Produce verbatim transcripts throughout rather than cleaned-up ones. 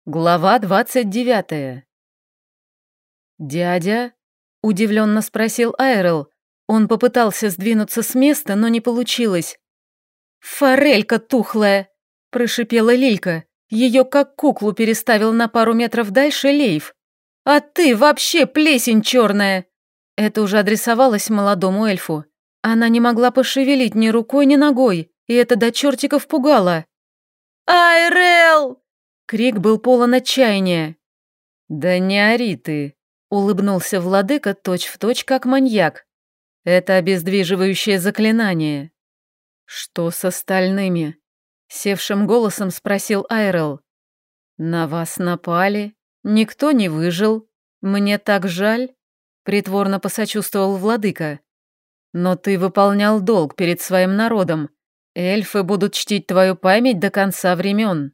Глава двадцать девятая. «Дядя?» — удивленно спросил Айрел. Он попытался сдвинуться с места, но не получилось. «Форелька тухлая!» — прошипела Лилька. Ее как куклу переставил на пару метров дальше Лейв. «А ты вообще плесень черная!» Это уже адресовалось молодому эльфу. Она не могла пошевелить ни рукой, ни ногой, и это до чертиков пугало. «Айрел!» Крик был полон отчаяния. «Да не ори ты», — улыбнулся владыка точь-в-точь как маньяк. «Это обездвиживающее заклинание». «Что с остальными?» — севшим голосом спросил Айрел. «На вас напали? Никто не выжил? Мне так жаль», — притворно посочувствовал владыка. «Но ты выполнял долг перед своим народом. Эльфы будут чтить твою память до конца времен».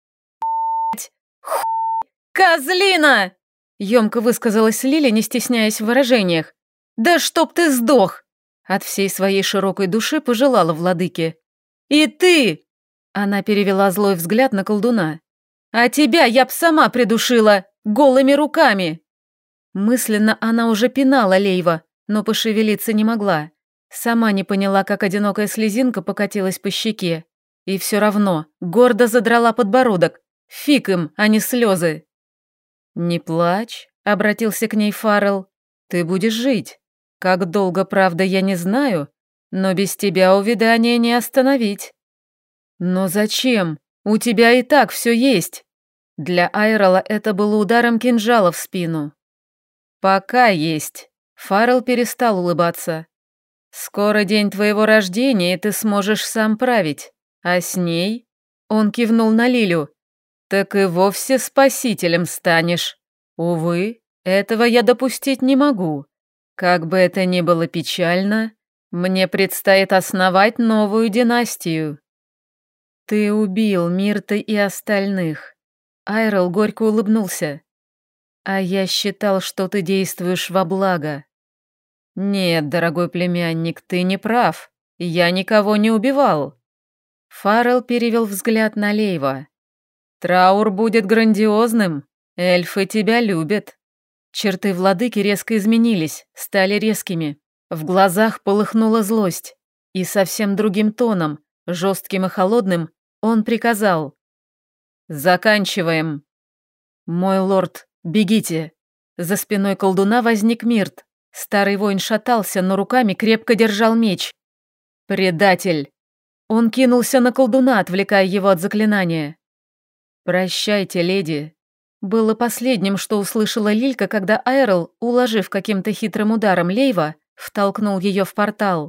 «Козлина!» — ёмко высказалась Лиля, не стесняясь в выражениях. «Да чтоб ты сдох!» — от всей своей широкой души пожелала владыке. «И ты!» — она перевела злой взгляд на колдуна. «А тебя я б сама придушила, голыми руками!» Мысленно она уже пинала Лейва, но пошевелиться не могла. Сама не поняла, как одинокая слезинка покатилась по щеке. И все равно гордо задрала подбородок. Фиг им, а не слезы. «Не плачь», — обратился к ней Фаррелл. «Ты будешь жить. Как долго, правда, я не знаю, но без тебя увядание не остановить». «Но зачем? У тебя и так все есть». Для Айрела это было ударом кинжала в спину. «Пока есть». Фаррелл перестал улыбаться. «Скоро день твоего рождения, и ты сможешь сам править. А с ней?» Он кивнул на Лилю. «Так и вовсе спасителем станешь. Увы, этого я допустить не могу. Как бы это ни было печально, мне предстоит основать новую династию». «Ты убил Мирта и остальных». Айрел горько улыбнулся. «А я считал, что ты действуешь во благо». «Нет, дорогой племянник, ты не прав. Я никого не убивал». Фаррелл перевел взгляд на Лейва. «Траур будет грандиозным. Эльфы тебя любят». Черты владыки резко изменились, стали резкими. В глазах полыхнула злость. И совсем другим тоном, жестким и холодным, он приказал. «Заканчиваем». «Мой лорд, бегите». За спиной колдуна возник Мирт. Старый воин шатался, но руками крепко держал меч. «Предатель!» Он кинулся на колдуна, отвлекая его от заклинания. «Прощайте, леди», было последним, что услышала Лилька, когда Айрел, уложив каким-то хитрым ударом Лейва, втолкнул ее в портал.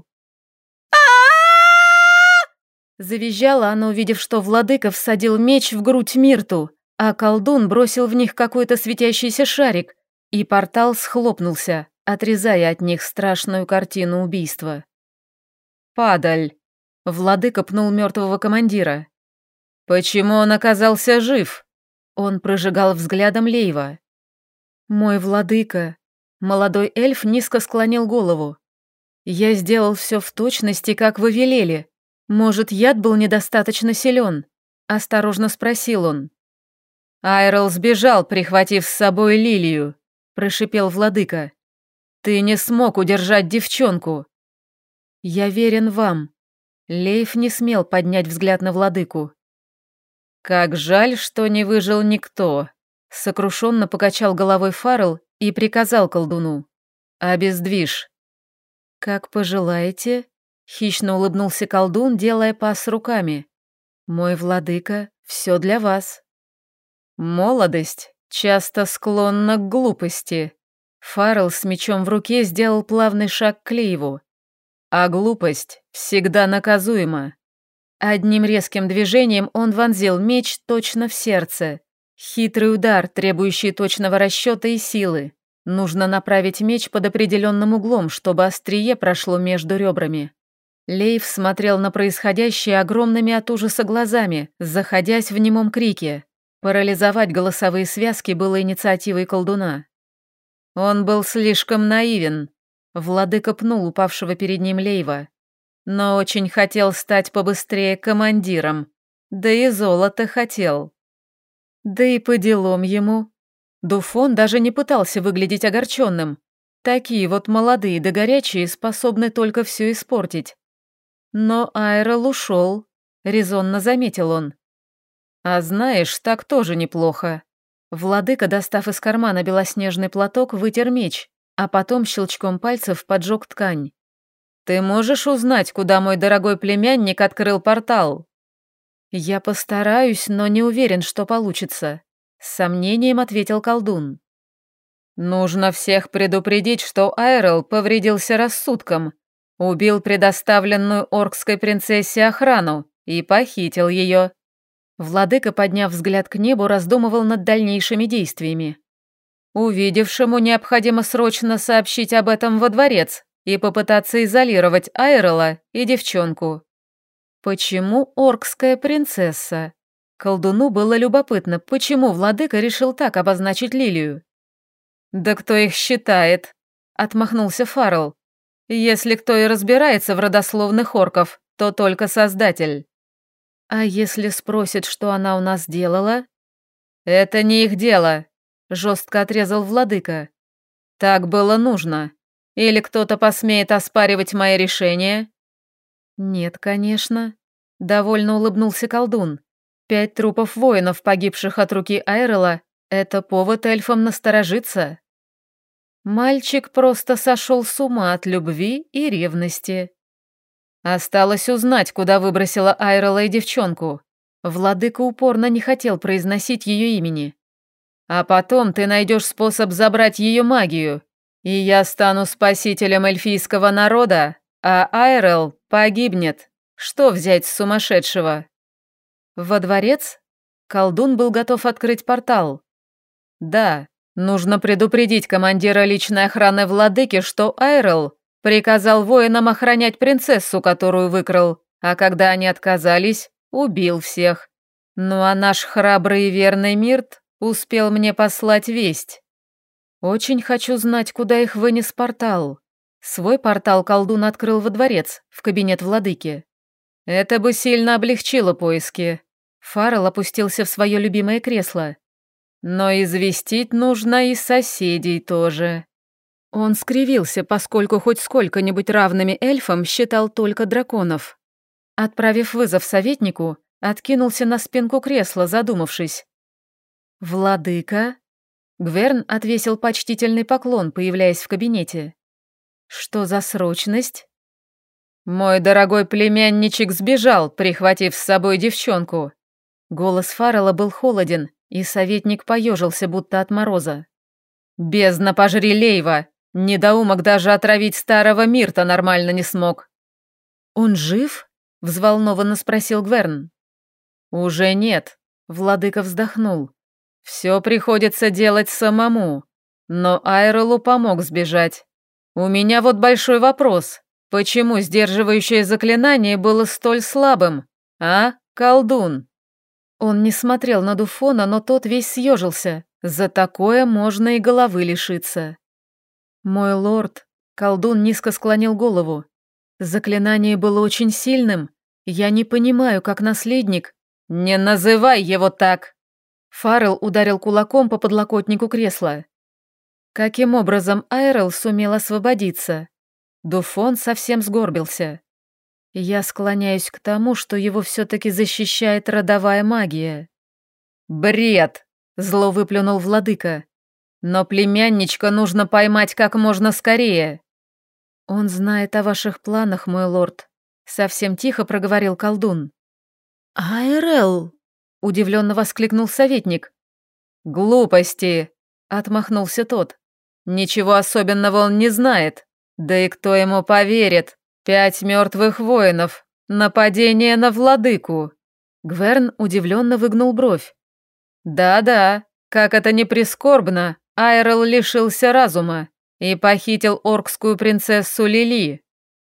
Завизжала она, увидев, что владыка всадил меч в грудь Мирту, а колдун бросил в них какой-то светящийся шарик, и портал схлопнулся, отрезая от них страшную картину убийства. «Падаль!» — владыка пнул мертвого командира. «Почему он оказался жив?» Он прожигал взглядом Лейва. «Мой владыка!» Молодой эльф низко склонил голову. «Я сделал все в точности, как вы велели. Может, яд был недостаточно силен?» Осторожно спросил он. «Айрел сбежал, прихватив с собой Лилию», — прошипел владыка. «Ты не смог удержать девчонку». «Я верен вам». Лейв не смел поднять взгляд на владыку. «Как жаль, что не выжил никто», — сокрушенно покачал головой Фаррелл и приказал колдуну. «Обездвижь». «Как пожелаете», — хищно улыбнулся колдун, делая пас руками. «Мой владыка, все для вас». «Молодость часто склонна к глупости». Фаррелл с мечом в руке сделал плавный шаг к Лейву. «А глупость всегда наказуема». Одним резким движением он вонзил меч точно в сердце. Хитрый удар, требующий точного расчета и силы. Нужно направить меч под определенным углом, чтобы острие прошло между ребрами. Лейв смотрел на происходящее огромными от ужаса глазами, заходясь в немом крике. Парализовать голосовые связки было инициативой колдуна. Он был слишком наивен. Владыка пнул упавшего перед ним Лейва. Но очень хотел стать побыстрее командиром. Да и золото хотел. Да и по делам ему. Дуфон даже не пытался выглядеть огорченным. Такие вот молодые да горячие способны только все испортить. Но Айрел ушел, резонно заметил он. А знаешь, так тоже неплохо. Владыка, достав из кармана белоснежный платок, вытер меч, а потом щелчком пальцев поджег ткань. «Ты можешь узнать, куда мой дорогой племянник открыл портал?» «Я постараюсь, но не уверен, что получится», — с сомнением ответил колдун. «Нужно всех предупредить, что Айрел повредился рассудком, убил предоставленную оркской принцессе охрану и похитил ее». Владыка, подняв взгляд к небу, раздумывал над дальнейшими действиями. «Увидевшему необходимо срочно сообщить об этом во дворец и попытаться изолировать Айрела и девчонку». Почему оркская принцесса? Колдуну было любопытно, почему владыка решил так обозначить Лилию. «Да кто их считает?» — отмахнулся Фаррелл. «Если кто и разбирается в родословных орков, то только Создатель». «А если спросят, что она у нас делала?» «Это не их дело», — жестко отрезал владыка. «Так было нужно. Или кто-то посмеет оспаривать мои решения?» «Нет, конечно», — довольно улыбнулся колдун. «Пять трупов воинов, погибших от руки Айрела, — это повод эльфам насторожиться». Мальчик просто сошел с ума от любви и ревности. Осталось узнать, куда выбросила Айрела и девчонку. Владыка упорно не хотел произносить ее имени. «А потом ты найдешь способ забрать ее магию, и я стану спасителем эльфийского народа, а Айрел погибнет. Что взять с сумасшедшего?» «Во дворец?» Колдун был готов открыть портал. «Да, нужно предупредить командира личной охраны владыки, что Айрел приказал воинам охранять принцессу, которую выкрал, а когда они отказались, убил всех. Ну а наш храбрый и верный Мирт успел мне послать весть. Очень хочу знать, куда их вынес портал». Свой портал колдун открыл во дворец, в кабинет владыки. Это бы сильно облегчило поиски. Фаррелл опустился в свое любимое кресло. Но известить нужно и соседей тоже. Он скривился, поскольку хоть сколько-нибудь равными эльфам считал только драконов. Отправив вызов советнику, откинулся на спинку кресла, задумавшись. «Владыка?» Гверн отвесил почтительный поклон, появляясь в кабинете. «Что за срочность?» «Мой дорогой племянничек сбежал, прихватив с собой девчонку». Голос Фаррелла был холоден, и советник поежился, будто от мороза. «Бездна пожри Лейва! Недоумок даже отравить старого Мирта нормально не смог». «Он жив?» — взволнованно спросил Гверн. «Уже нет», — владыка вздохнул. «Все приходится делать самому, но Айрелу помог сбежать. У меня вот большой вопрос. Почему сдерживающее заклинание было столь слабым, а, колдун?» Он не смотрел на Дуфона, но тот весь съежился. За такое можно и головы лишиться. «Мой лорд», — колдун низко склонил голову, — «заклинание было очень сильным. Я не понимаю, как наследник...» «Не называй его так!» Фаррелл ударил кулаком по подлокотнику кресла. Каким образом Айрел сумел освободиться? Дуфон совсем сгорбился. Я склоняюсь к тому, что его все-таки защищает родовая магия. «Бред!» — зло выплюнул владыка. «Но племянничка нужно поймать как можно скорее». «Он знает о ваших планах, мой лорд», — совсем тихо проговорил колдун. «Айрел!» — удивленно воскликнул советник. «Глупости!» — отмахнулся тот. «Ничего особенного он не знает. Да и кто ему поверит? Пять мертвых воинов. Нападение на владыку». Гверн удивленно выгнул бровь. «Да-да, как это ни прискорбно, Айрел лишился разума и похитил оркскую принцессу Лили».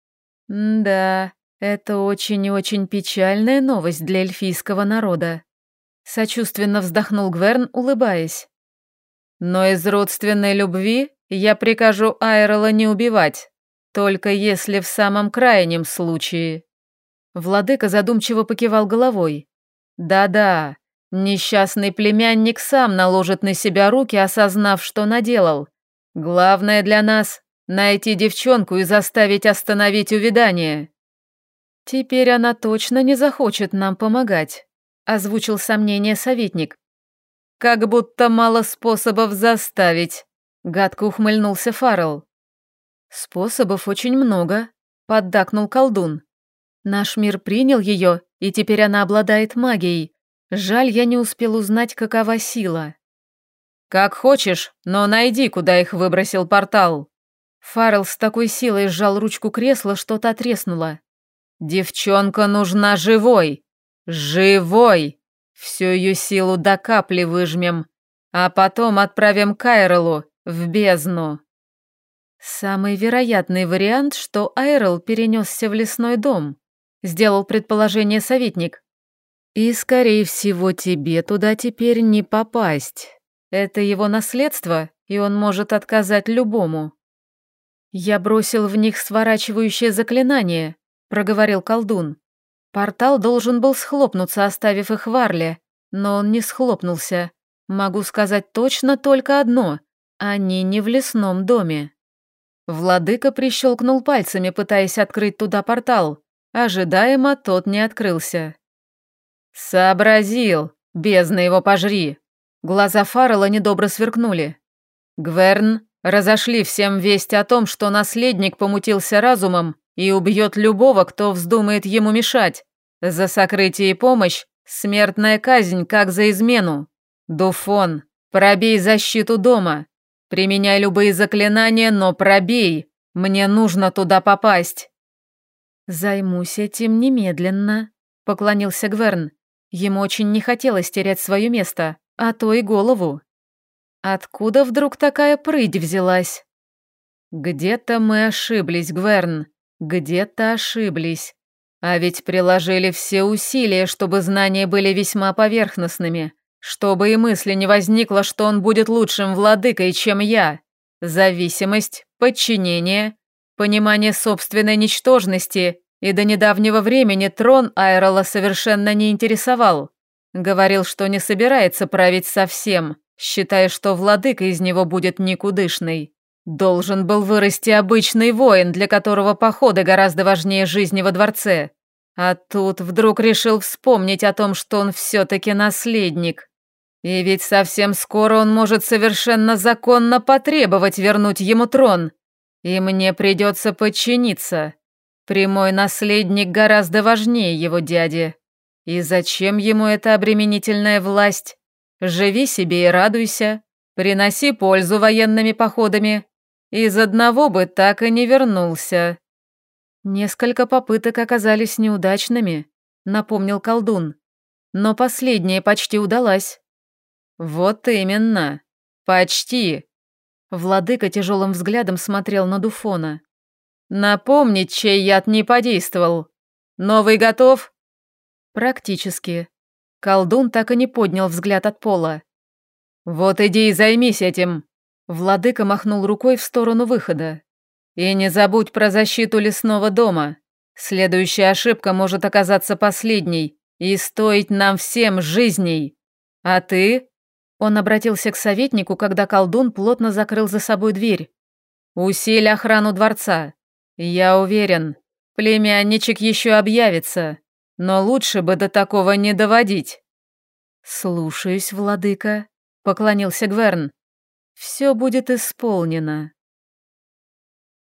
«Да, это очень и очень печальная новость для эльфийского народа», — сочувственно вздохнул Гверн, улыбаясь. «Но из родственной любви я прикажу Айрела не убивать, только если в самом крайнем случае». Владыка задумчиво покивал головой. «Да-да, Несчастный племянник сам наложит на себя руки, осознав, что наделал. Главное для нас — найти девчонку и заставить остановить увядание». «Теперь она точно не захочет нам помогать», — озвучил сомнение советник. «Как будто мало способов заставить», — гадко ухмыльнулся Фаррелл. «Способов очень много», — поддакнул колдун. «Наш мир принял ее, и теперь она обладает магией. Жаль, я не успел узнать, какова сила». «Как хочешь, но найди, куда их выбросил портал». Фаррелл с такой силой сжал ручку кресла, что та треснула. «Девчонка нужна живой! Живой! Всю ее силу до капли выжмем, а потом отправим к Айрелу в бездну». «Самый вероятный вариант, что Айрел перенесся в лесной дом», — сделал предположение советник. «И, скорее всего, тебе туда теперь не попасть. Это его наследство, и он может отказать любому». «Я бросил в них сворачивающее заклинание», — проговорил колдун. «Портал должен был схлопнуться, оставив их в Арле, но он не схлопнулся. Могу сказать точно только одно — они не в лесном доме». Владыка прищелкнул пальцами, пытаясь открыть туда портал. Ожидаемо тот не открылся. «Сообразил! Бездна его пожри!» Глаза Фаррелла недобро сверкнули. «Гверн, разошли всем весть о том, что наследник помутился разумом и убьет любого, кто вздумает ему мешать. За сокрытие и помощь смертная казнь, как за измену. Дуфон, пробей защиту дома. Применяй любые заклинания, но пробей. Мне нужно туда попасть». «Займусь этим немедленно», — поклонился Гверн. Ему очень не хотелось терять свое место, а то и голову. Откуда вдруг такая прыть взялась? «Где-то мы ошиблись, Гверн, где-то ошиблись. А ведь приложили все усилия, чтобы знания были весьма поверхностными. Чтобы и мысли не возникло, что он будет лучшим владыкой, чем я. Зависимость, подчинение, понимание собственной ничтожности, и до недавнего времени трон Айрела совершенно не интересовал. Говорил, что не собирается править совсем, считая, что владыка из него будет никудышный. Должен был вырасти обычный воин, для которого походы гораздо важнее жизни во дворце. А тут вдруг решил вспомнить о том, что он все-таки наследник. И ведь совсем скоро он может совершенно законно потребовать вернуть ему трон. И мне придется подчиниться. Прямой наследник гораздо важнее его дяди. И зачем ему эта обременительная власть? Живи себе и радуйся. Приноси пользу военными походами. Из одного бы так и не вернулся. Несколько попыток оказались неудачными, напомнил колдун. Но последняя почти удалась. «Вот именно. Почти». Владыка тяжелым взглядом смотрел на Дуфона. «Напомнить, чей яд не подействовал. Новый готов?» «Практически». Колдун так и не поднял взгляд от пола. «Вот иди и займись этим». Владыка махнул рукой в сторону выхода. «И не забудь про защиту лесного дома. Следующая ошибка может оказаться последней и стоить нам всем жизней. А ты?» Он обратился к советнику, когда колдун плотно закрыл за собой дверь. «Усиль охрану дворца. Я уверен, племянничек еще объявится, но лучше бы до такого не доводить». «Слушаюсь, владыка», — поклонился Гверн. «Все будет исполнено».